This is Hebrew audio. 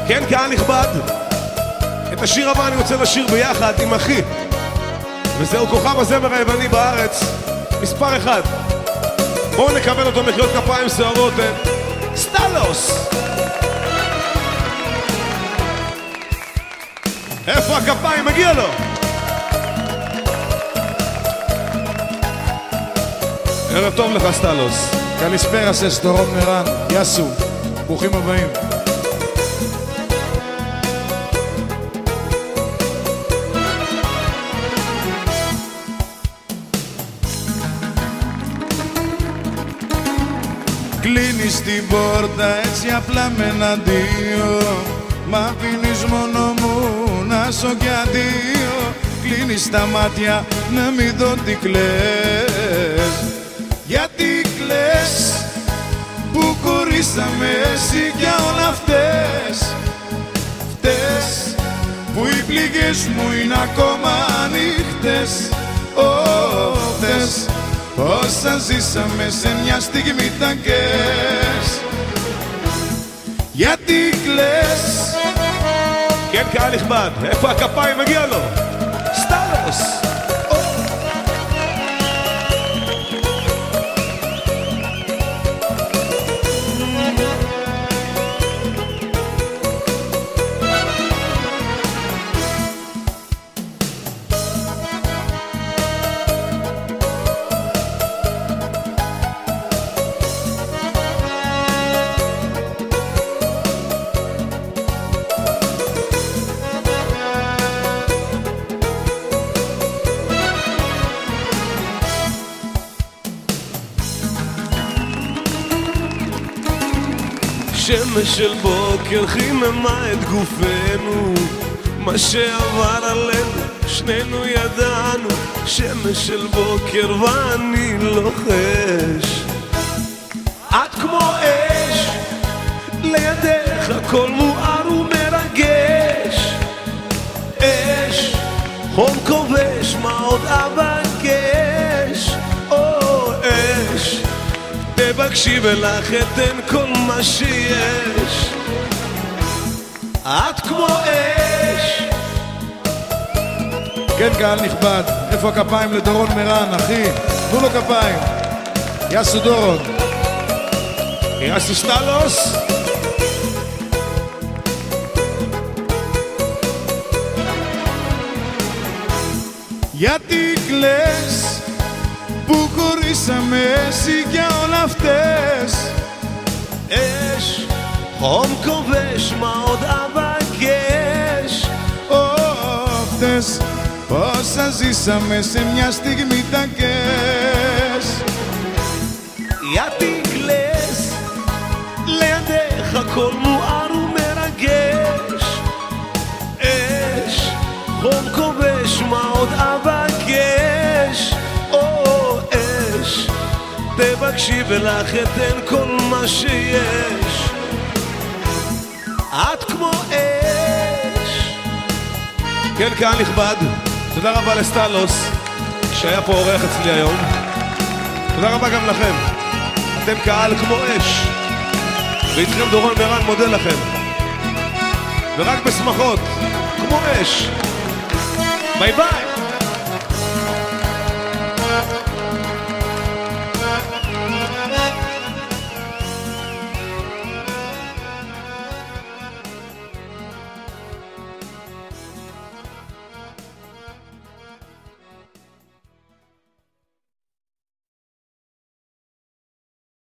כן, קהל נכבד, את השיר הבא אני רוצה לשיר ביחד עם אחי, וזהו כוכב הזמר היווני בארץ, מספר 1. בואו נקבל אותו מחיאות כפיים סוערות, סטלוס. איפה הכפיים? מגיע לו. ערב טוב לך סטלוס. קליספרס אס דורון מרן, יסו, ברוכים הבאים. Κλείνεις την πόρτα έτσι απλά με ένα αντίο, μ' αφήνεις μόνο μου να σω κι αντίο. Κλείνεις τα μάτια να μην δω τι κλαις. Γιατί κλαις που κορίσαμε εσύ για όλα αυτές. Φταίς που οι πληγές μου είναι ακόμα ανοιχτές. Φταίς όσα ζήσαμε σε μια στιγμή τα κες. Γιατί κλαις. כן, קהל נכבד, איפה הכפיים? מגיע לו. סטלוס. שמש של בוקר חיממה את גופנו, מה שעבר עלינו שנינו ידענו. שמש של בוקר ואני לוחש, את כמו אש, לידך הכל מואר ומרגש. אש, חום כובש, מה עוד אבקש? אש, תבקשי ולך אתן כל מה שיש. את כמו אש. כן, קהל נכבד, איפה הכפיים לדורון מרן, אחי? תנו לו כפיים. יסו דורון. יסו סטלוס. Γιατί κλαις που χωρίσαμε εσύ για όλα αυτές. אש, חום כובש, מה עוד אבקש? Φταίς όσα ζήσαμε σε μια στιγμή τα κες. Γιατί κλαις, לידך הכל מואר ומרגש. אש, חום כובש, מה עוד אבקש? אש, תבקשי ולך אתן כל מה שיש. את כמו אש. כן, קהל נכבד, תודה רבה לסטלוס שהיה פה אורח אצלי היום. תודה רבה גם לכם, אתם קהל כמו אש, ואיתכם דורון מרן מודה לכם, ורק בשמחות כמו אש. ביי ביי.